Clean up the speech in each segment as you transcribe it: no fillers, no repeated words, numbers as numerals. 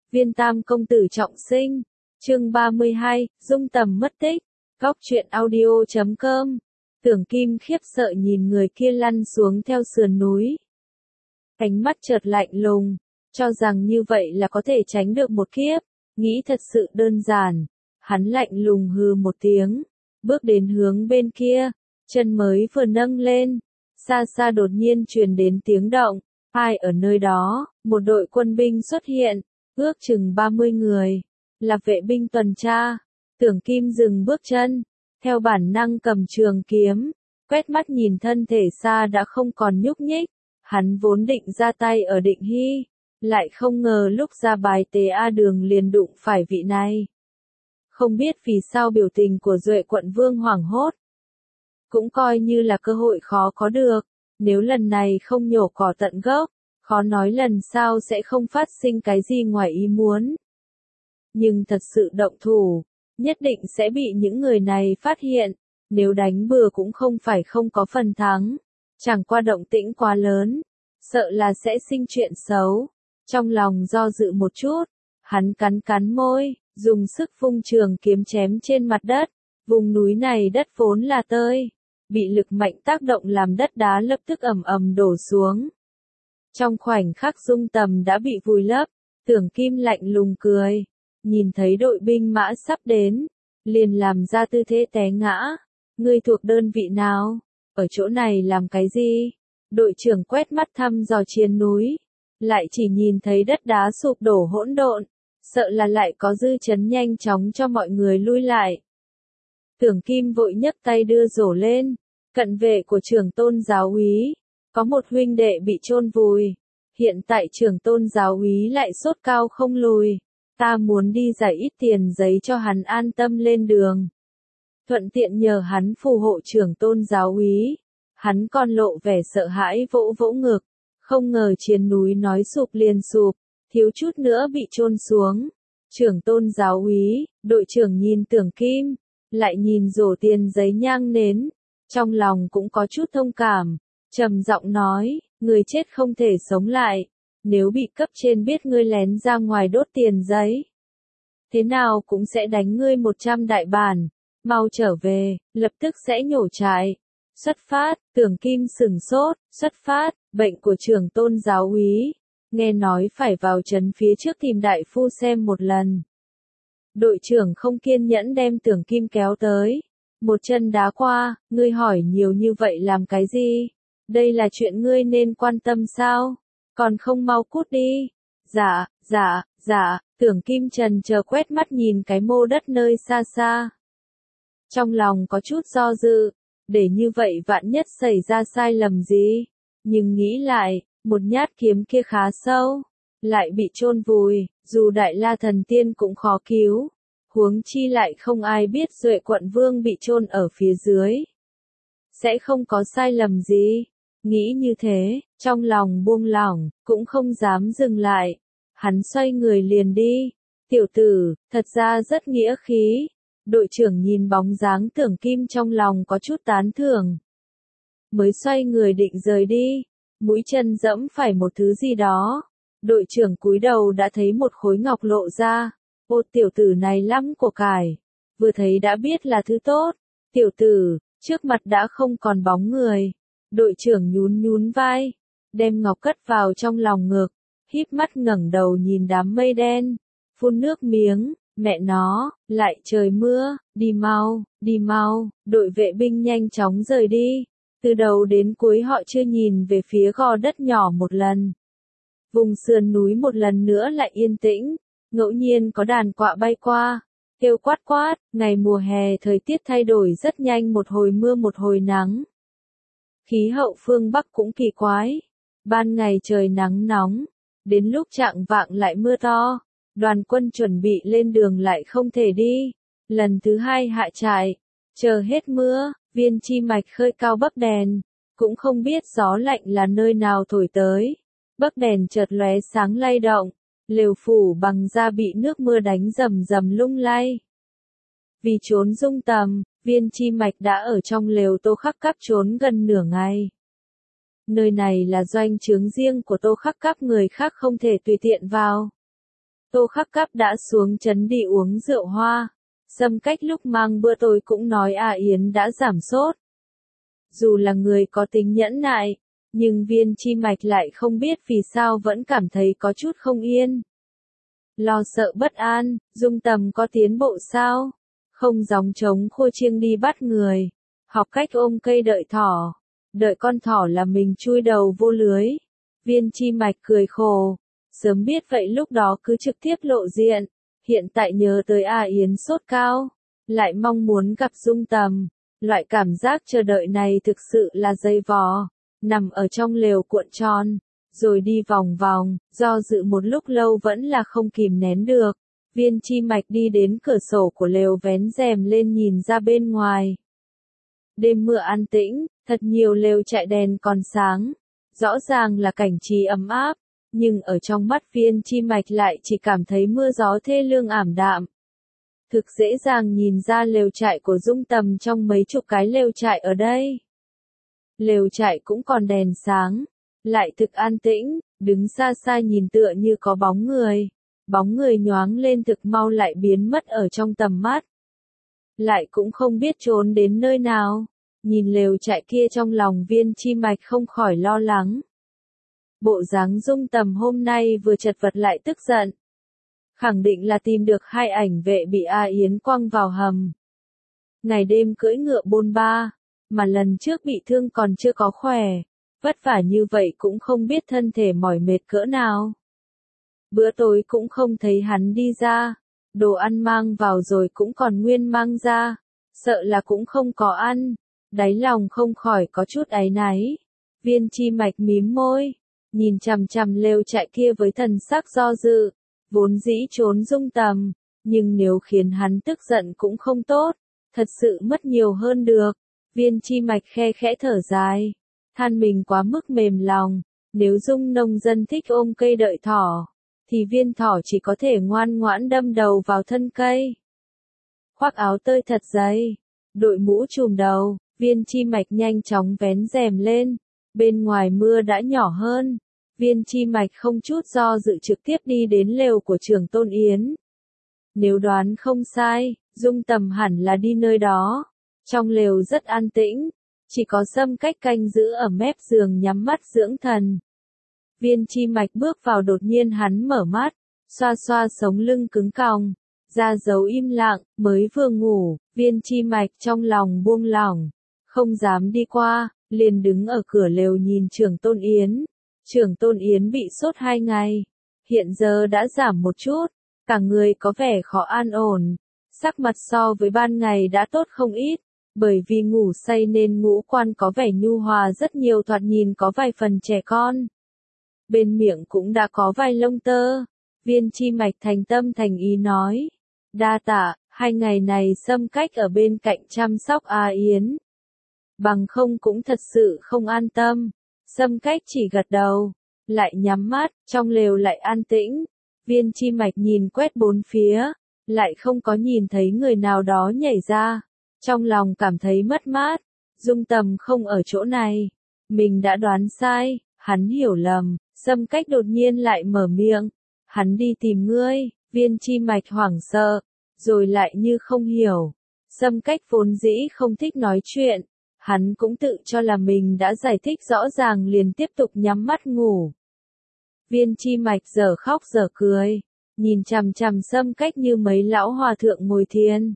Viên Tam công tử trọng sinh. Chương 32, Dung Tầm mất tích. Góc truyện audio.com. Tưởng Kim khiếp sợ nhìn người kia lăn xuống theo sườn núi. Ánh mắt chợt lạnh lùng, cho rằng như vậy là có thể tránh được một kiếp, nghĩ thật sự đơn giản. Hắn lạnh lùng hừ một tiếng, bước đến hướng bên kia, chân mới vừa nâng lên, xa xa đột nhiên truyền đến tiếng động. Ai ở nơi đó? Một đội quân binh xuất hiện, ước chừng 30 người, là vệ binh tuần tra. Tưởng Kim dừng bước chân, theo bản năng cầm trường kiếm, quét mắt nhìn thân thể xa đã không còn nhúc nhích. Hắn vốn định ra tay ở Định Hy, lại không ngờ lúc ra bài tế A Đường liền đụng phải vị này. Không biết vì sao biểu tình của Duệ quận vương hoảng hốt. Cũng coi như là cơ hội khó có được, nếu lần này không nhổ cỏ tận gốc, khó nói lần sau sẽ không phát sinh cái gì ngoài ý muốn. Nhưng thật sự động thủ, nhất định sẽ bị những người này phát hiện, nếu đánh bừa cũng không phải không có phần thắng. Chẳng qua động tĩnh quá lớn, sợ là sẽ sinh chuyện xấu. Trong lòng do dự một chút, hắn cắn môi, dùng sức vung trường kiếm chém trên mặt đất. Vùng núi này đất vốn là tơi, bị lực mạnh tác động làm đất đá lập tức ầm ầm đổ xuống. Trong khoảnh khắc Dung Tầm đã bị vùi lấp, Tưởng Kim lạnh lùng cười, nhìn thấy đội binh mã sắp đến, liền làm ra tư thế té ngã. Ngươi thuộc đơn vị nào? Ở chỗ này làm cái gì? Đội trưởng quét mắt thăm dò trên núi, lại chỉ nhìn thấy đất đá sụp đổ hỗn độn, sợ là lại có dư chấn nhanh chóng cho mọi người lui lại. Tưởng Kim vội nhấc tay đưa rổ lên, cận vệ của trưởng tôn giáo úy, có một huynh đệ bị chôn vùi, hiện tại trưởng tôn giáo úy lại sốt cao không lùi, ta muốn đi giải ít tiền giấy cho hắn an tâm lên đường. Thuận tiện nhờ hắn phù hộ trưởng tôn giáo úy. Hắn còn lộ vẻ sợ hãi vỗ vỗ ngực, không ngờ trên núi nói sụp liền sụp, thiếu chút nữa bị chôn xuống. Trưởng tôn giáo úy, đội trưởng nhìn Tưởng Kim, lại nhìn rổ tiền giấy nhang nến, trong lòng cũng có chút thông cảm, trầm giọng nói, người chết không thể sống lại, nếu bị cấp trên biết ngươi lén ra ngoài đốt tiền giấy, thế nào cũng sẽ đánh ngươi 100 đại bản, mau trở về, lập tức sẽ nhổ trại. Xuất phát, Tưởng Kim sửng sốt, xuất phát, bệnh của trưởng tôn giáo úy, nghe nói phải vào trấn phía trước tìm đại phu xem một lần. Đội trưởng không kiên nhẫn đem Tưởng Kim kéo tới, một chân đá qua, ngươi hỏi nhiều như vậy làm cái gì? Đây là chuyện ngươi nên quan tâm sao? Còn không mau cút đi. Dạ, Tưởng Kim trần chờ quét mắt nhìn cái mô đất nơi xa xa. Trong lòng có chút do dự. Để như vậy vạn nhất xảy ra sai lầm gì, nhưng nghĩ lại, một nhát kiếm kia khá sâu, lại bị chôn vùi, dù Đại La Thần Tiên cũng khó cứu, huống chi lại không ai biết Duệ quận vương bị chôn ở phía dưới. Sẽ không có sai lầm gì, nghĩ như thế, trong lòng buông lỏng, cũng không dám dừng lại, hắn xoay người liền đi, tiểu tử, thật ra rất nghĩa khí. Đội trưởng nhìn bóng dáng Tưởng Kim trong lòng có chút tán thưởng. Mới xoay người định rời đi, mũi chân dẫm phải một thứ gì đó. Đội trưởng cúi đầu đã thấy một khối ngọc lộ ra. Ô tiểu tử này lắm của cải. Vừa thấy đã biết là thứ tốt. Tiểu tử, trước mặt đã không còn bóng người. Đội trưởng nhún vai, đem ngọc cất vào trong lòng ngực, híp mắt ngẩng đầu nhìn đám mây đen, phun nước miếng. Mẹ nó, lại trời mưa, đi mau, đội vệ binh nhanh chóng rời đi. Từ đầu đến cuối họ chưa nhìn về phía gò đất nhỏ một lần. Vùng sườn núi một lần nữa lại yên tĩnh, ngẫu nhiên có đàn quạ bay qua, kêu quát, ngày mùa hè thời tiết thay đổi rất nhanh, một hồi mưa một hồi nắng. Khí hậu phương Bắc cũng kỳ quái, ban ngày trời nắng nóng, đến lúc chạng vạng lại mưa to. Đoàn quân chuẩn bị lên đường lại không thể đi. Lần thứ hai hạ trại, chờ hết mưa, Viên Chi Mạch khơi cao bấc đèn, cũng không biết gió lạnh là nơi nào thổi tới. Bấc đèn chợt lóe sáng lay động, lều phủ bằng da bị nước mưa đánh rầm rầm lung lay. Vì trốn Dung Tầm, Viên Chi Mạch đã ở trong lều Tô Khắc Các trốn gần nửa ngày. Nơi này là doanh trướng riêng của Tô Khắc Các, người khác không thể tùy tiện vào. Tô Khắc Cáp đã xuống trấn đi uống rượu hoa. Xâm Cách lúc mang bữa tối cũng nói A Yến đã giảm sốt. Dù là người có tính nhẫn nại, nhưng Viên Chi Mạch lại không biết vì sao vẫn cảm thấy có chút không yên. Lo sợ bất an, Dung Tầm có tiến bộ sao? Không gióng trống khua chiêng đi bắt người. Học cách ôm cây đợi thỏ. Đợi con thỏ là mình chui đầu vô lưới. Viên Chi Mạch cười khổ. Sớm biết vậy lúc đó cứ trực tiếp lộ diện. Hiện tại nhớ tới A Yến sốt cao. Lại mong muốn gặp Dung Tầm. Loại cảm giác chờ đợi này thực sự là dây vò. Nằm ở trong lều cuộn tròn. Rồi đi vòng vòng, do dự một lúc lâu vẫn là không kìm nén được. Viên Chi Mạch đi đến cửa sổ của lều vén rèm lên nhìn ra bên ngoài. Đêm mưa an tĩnh, thật nhiều lều trại đèn còn sáng. Rõ ràng là cảnh trí ấm áp, nhưng ở trong mắt Viên Chi Mạch lại chỉ cảm thấy mưa gió thê lương ảm đạm. Thực dễ dàng nhìn ra lều trại của Dung Tầm trong mấy chục cái lều trại ở đây. Lều trại cũng còn đèn sáng, lại thực an tĩnh, đứng xa xa nhìn tựa như có bóng người. Bóng người nhoáng lên thực mau lại biến mất ở trong tầm mắt. Lại cũng không biết trốn đến nơi nào. Nhìn lều trại kia trong lòng Viên Chi Mạch không khỏi lo lắng. Bộ dáng Dung Tầm hôm nay vừa chật vật lại tức giận. Khẳng định là tìm được hai ảnh vệ bị A Yến quăng vào hầm. Ngày đêm cưỡi ngựa bôn ba, mà lần trước bị thương còn chưa có khỏe. Vất vả như vậy cũng không biết thân thể mỏi mệt cỡ nào. Bữa tối cũng không thấy hắn đi ra. Đồ ăn mang vào rồi cũng còn nguyên mang ra. Sợ là cũng không có ăn. Đáy lòng không khỏi có chút áy náy. Viên Chi Mạch mím môi. Nhìn chằm chằm lều trại kia với thần sắc do dự. Vốn dĩ trốn Dung Tầm. Nhưng nếu khiến hắn tức giận cũng không tốt. Thật sự mất nhiều hơn được. Viên Chi Mạch khe khẽ thở dài. Than mình quá mức mềm lòng. Nếu Dung nông dân thích ôm cây đợi thỏ, thì viên thỏ chỉ có thể ngoan ngoãn đâm đầu vào thân cây. Khoác áo tơi thật dày, đội mũ trùm đầu, Viên Chi Mạch nhanh chóng vén rèm lên. Bên ngoài mưa đã nhỏ hơn. Viên Chi Mạch không chút do dự trực tiếp đi đến lều của Trưởng Tôn Yến. Nếu đoán không sai, Dung Tầm hẳn là đi nơi đó. Trong lều rất an tĩnh. Chỉ có Xâm Cách canh giữ ở mép giường nhắm mắt dưỡng thần. Viên Chi Mạch bước vào đột nhiên hắn mở mắt, xoa xoa sống lưng cứng còng, ra dấu im lặng, mới vừa ngủ, Viên Chi Mạch trong lòng buông lỏng, không dám đi qua, liền đứng ở cửa lều nhìn Trưởng Tôn Yến. Trưởng Tôn Yến bị sốt 2 ngày, hiện giờ đã giảm một chút, cả người có vẻ khó an ổn, sắc mặt so với ban ngày đã tốt không ít. Bởi vì ngủ say nên ngũ quan có vẻ nhu hòa rất nhiều, thoạt nhìn có vài phần trẻ con. Bên miệng cũng đã có vài lông tơ. Viên Chi Mạch thành tâm thành ý nói. Đa tạ, 2 ngày này Xâm Cách ở bên cạnh chăm sóc A Yến. Bằng không cũng thật sự không an tâm. Xâm Cách chỉ gật đầu, lại nhắm mắt, trong lều lại an tĩnh. Viên Chi Mạch nhìn quét bốn phía, lại không có nhìn thấy người nào đó nhảy ra. Trong lòng cảm thấy mất mát, Dung Tầm không ở chỗ này. Mình đã đoán sai, hắn hiểu lầm, Xâm Cách đột nhiên lại mở miệng. Hắn đi tìm ngươi, Viên Chi Mạch hoảng sợ, rồi lại như không hiểu. Xâm Cách vốn dĩ không thích nói chuyện, hắn cũng tự cho là mình đã giải thích rõ ràng liền tiếp tục nhắm mắt ngủ. Viên Chi Mạch giờ khóc giờ cười, nhìn chằm chằm Xâm Cách như mấy lão hòa thượng ngồi thiền.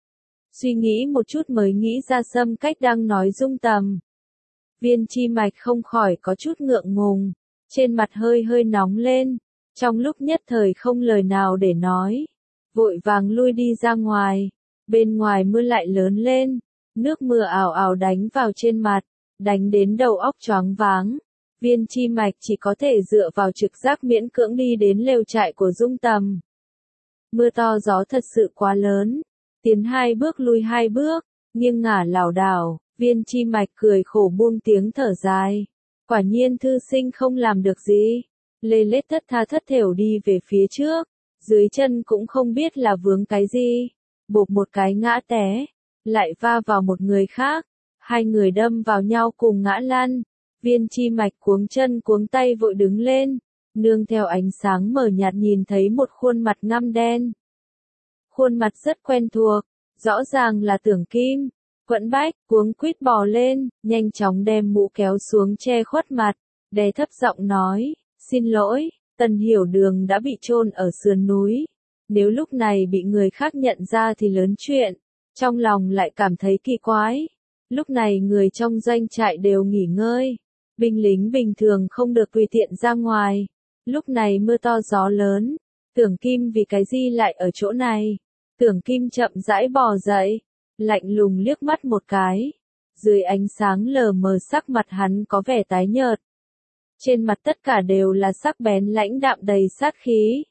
Suy nghĩ một chút mới nghĩ ra Xâm Cách đang nói Dung Tầm. Viên Chi Mạch không khỏi có chút ngượng ngùng, trên mặt hơi hơi nóng lên, trong lúc nhất thời không lời nào để nói, vội vàng lui đi ra ngoài. Bên ngoài mưa lại lớn lên, nước mưa ào ào đánh vào trên mặt, đánh đến đầu óc choáng váng. Viên Chi Mạch chỉ có thể dựa vào trực giác miễn cưỡng đi đến lều trại của Dung Tầm. Mưa to gió thật sự quá lớn. Tiến 2 bước lui 2 bước, nghiêng ngả lảo đảo, Viên Chi Mạch cười khổ buông tiếng thở dài. Quả nhiên thư sinh không làm được gì. Lê lết thất tha thất thểu đi về phía trước, dưới chân cũng không biết là vướng cái gì. Bộp một cái ngã té, lại va vào một người khác. 2 người đâm vào nhau cùng ngã lăn. Viên Chi Mạch cuống chân cuống tay vội đứng lên, nương theo ánh sáng mờ nhạt nhìn thấy một khuôn mặt ngăm đen. Khuôn mặt rất quen thuộc, rõ ràng là Tưởng Kim. Quẫn Bách cuống quýt bò lên, nhanh chóng đem mũ kéo xuống che khuất mặt, đè thấp giọng nói, xin lỗi, Tần Hiểu Đường đã bị chôn ở sườn núi. Nếu lúc này bị người khác nhận ra thì lớn chuyện, trong lòng lại cảm thấy kỳ quái. Lúc này người trong doanh trại đều nghỉ ngơi, binh lính bình thường không được tùy tiện ra ngoài. Lúc này mưa to gió lớn, Tưởng Kim vì cái gì lại ở chỗ này? Tưởng Kim chậm rãi bò dậy, lạnh lùng liếc mắt một cái. Dưới ánh sáng lờ mờ sắc mặt hắn có vẻ tái nhợt. Trên mặt tất cả đều là sắc bén lãnh đạm đầy sát khí.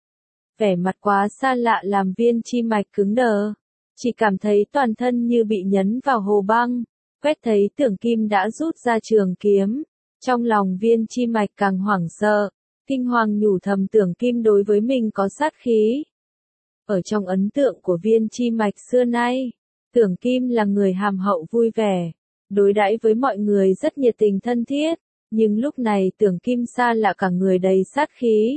Vẻ mặt quá xa lạ làm Viên Chi Mạch cứng đờ. Chỉ cảm thấy toàn thân như bị nhấn vào hồ băng. Quét thấy Tưởng Kim đã rút ra trường kiếm. Trong lòng Viên Chi Mạch càng hoảng sợ. Kinh hoàng nhủ thầm Tưởng Kim đối với mình có sát khí. Ở trong ấn tượng của Viên Chi Mạch xưa nay, Tưởng Kim là người hàm hậu vui vẻ, đối đãi với mọi người rất nhiệt tình thân thiết, nhưng lúc này Tưởng Kim xa lạ cả người đầy sát khí.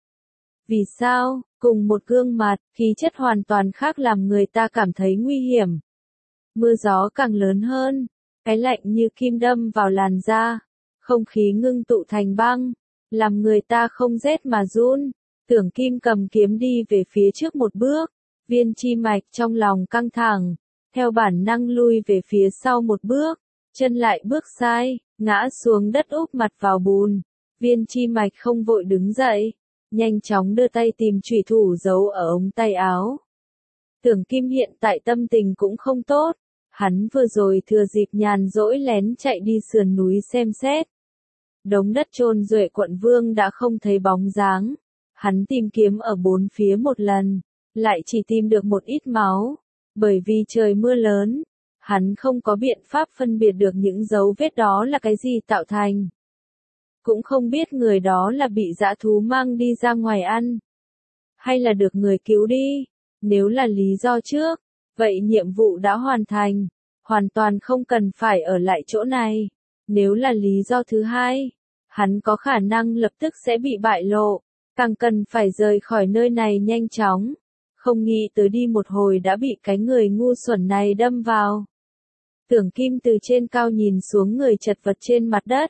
Vì sao? Cùng một gương mặt, khí chất hoàn toàn khác làm người ta cảm thấy nguy hiểm. Mưa gió càng lớn hơn, cái lạnh như kim đâm vào làn da, không khí ngưng tụ thành băng, làm người ta không rét mà run. Tưởng Kim cầm kiếm đi về phía trước một bước, Viên Chi Mạch trong lòng căng thẳng, theo bản năng lui về phía sau một bước, chân lại bước sai, ngã xuống đất úp mặt vào bùn. Viên Chi Mạch không vội đứng dậy, nhanh chóng đưa tay tìm chủy thủ giấu ở ống tay áo. Tưởng Kim hiện tại tâm tình cũng không tốt, hắn vừa rồi thừa dịp nhàn rỗi lén chạy đi sườn núi xem xét. Đống đất chôn Duệ Quận Vương đã không thấy bóng dáng. Hắn tìm kiếm ở bốn phía một lần, lại chỉ tìm được một ít máu. Bởi vì trời mưa lớn, hắn không có biện pháp phân biệt được những dấu vết đó là cái gì tạo thành. Cũng không biết người đó là bị dã thú mang đi ra ngoài ăn, hay là được người cứu đi. Nếu là lý do trước, vậy nhiệm vụ đã hoàn thành, hoàn toàn không cần phải ở lại chỗ này. Nếu là lý do thứ hai, hắn có khả năng lập tức sẽ bị bại lộ. Càng cần phải rời khỏi nơi này nhanh chóng, không nghĩ tới đi một hồi đã bị cái người ngu xuẩn này đâm vào. Tưởng Kim từ trên cao nhìn xuống người chật vật trên mặt đất.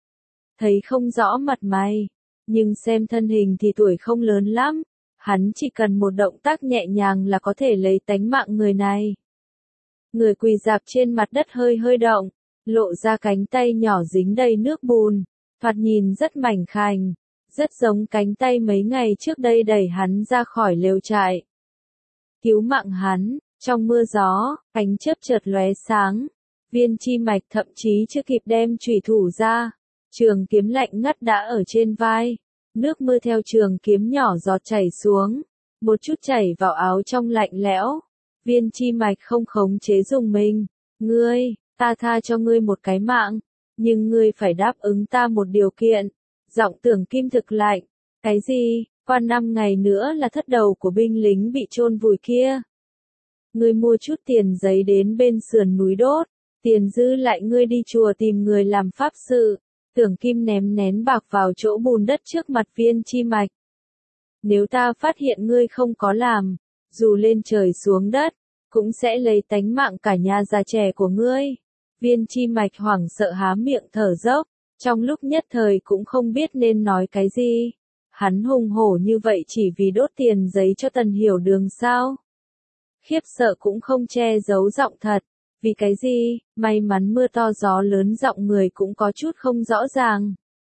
Thấy không rõ mặt mày, nhưng xem thân hình thì tuổi không lớn lắm, hắn chỉ cần một động tác nhẹ nhàng là có thể lấy tánh mạng người này. Người quỳ rạp trên mặt đất hơi hơi động, lộ ra cánh tay nhỏ dính đầy nước bùn, thoạt nhìn rất mảnh khảnh. Rất giống cánh tay mấy ngày trước đây đẩy hắn ra khỏi lều trại. Cứu mạng hắn, trong mưa gió, ánh chớp chợt lóe sáng. Viên Chi Mạch thậm chí chưa kịp đem chủy thủ ra. Trường kiếm lạnh ngắt đã ở trên vai. Nước mưa theo trường kiếm nhỏ giọt chảy xuống. Một chút chảy vào áo trong lạnh lẽo. Viên Chi Mạch không khống chế dùng mình. Ngươi, ta tha cho ngươi một cái mạng. Nhưng ngươi phải đáp ứng ta một điều kiện. Giọng Tưởng Kim thực lạnh. Cái gì? Qua 5 ngày nữa là thất đầu của binh lính bị chôn vùi kia. Ngươi mua chút tiền giấy đến bên sườn núi đốt. Tiền dư lại ngươi đi chùa tìm người làm pháp sự. Tưởng Kim ném nén bạc vào chỗ bùn đất trước mặt Viên Chi Mạch. Nếu ta phát hiện ngươi không có làm, dù lên trời xuống đất, cũng sẽ lấy tánh mạng cả nhà già trẻ của ngươi. Viên Chi Mạch hoảng sợ há miệng thở dốc. Trong lúc nhất thời cũng không biết nên nói cái gì. Hắn hùng hổ như vậy chỉ vì đốt tiền giấy cho Tần Hiểu Đường sao? Khiếp sợ cũng không che giấu giọng thật. Vì cái gì? May mắn mưa to gió lớn giọng người cũng có chút không rõ ràng.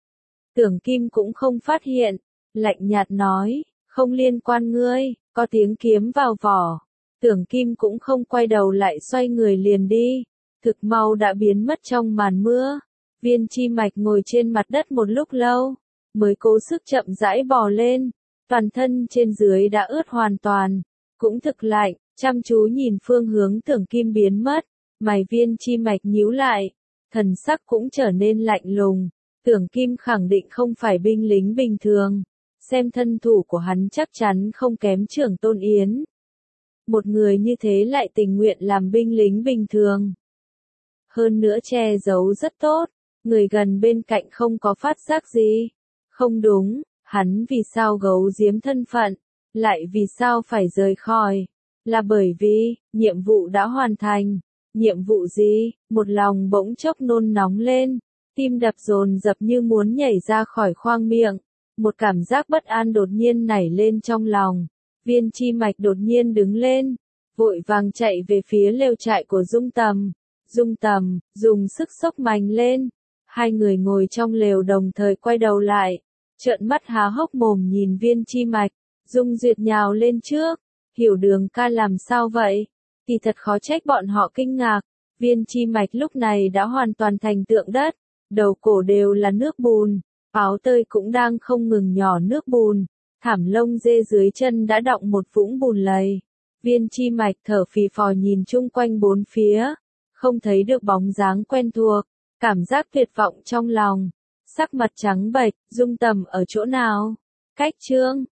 Tưởng Kim cũng không phát hiện. Lạnh nhạt nói, không liên quan ngươi, có tiếng kiếm vào vỏ. Tưởng Kim cũng không quay đầu lại xoay người liền đi. Thực mau đã biến mất trong màn mưa. Viên Chi Mạch ngồi trên mặt đất một lúc lâu, mới cố sức chậm rãi bò lên, toàn thân trên dưới đã ướt hoàn toàn, cũng thực lạnh, chăm chú nhìn phương hướng Tưởng Kim biến mất, mày Viên Chi Mạch nhíu lại, thần sắc cũng trở nên lạnh lùng. Tưởng Kim khẳng định không phải binh lính bình thường, xem thân thủ của hắn chắc chắn không kém Trưởng Tôn Yến. Một người như thế lại tình nguyện làm binh lính bình thường. Hơn nữa che giấu rất tốt. Người gần bên cạnh không có phát giác gì. Không đúng, Hắn vì sao giấu giếm thân phận, lại vì sao phải rời khỏi? Là bởi vì, nhiệm vụ đã hoàn thành. Nhiệm vụ gì? Một lòng bỗng chốc nôn nóng lên, tim đập dồn dập như muốn nhảy ra khỏi khoang miệng. Một cảm giác bất an đột nhiên nảy lên trong lòng. Viên Chi Mạch đột nhiên đứng lên, vội vàng chạy về phía lều trại của Dung Tầm. Dung Tầm, dùng sức xốc mành lên. Hai người ngồi trong lều đồng thời quay đầu lại, trợn mắt há hốc mồm nhìn Viên Chi Mạch. Dung Duyệt nhào lên trước, Hiểu Đường ca làm sao vậy? Thì thật khó trách bọn họ kinh ngạc. Viên Chi Mạch lúc này đã hoàn toàn thành tượng đất, đầu cổ đều là nước bùn, áo tơi cũng đang không ngừng nhỏ nước bùn, thảm lông dê dưới chân đã đọng một vũng bùn lầy. Viên Chi Mạch thở phì phò nhìn chung quanh bốn phía, không thấy được bóng dáng quen thuộc, cảm giác tuyệt vọng trong lòng, sắc mặt trắng bệch. Dung Tầm ở chỗ nào? Cách Trương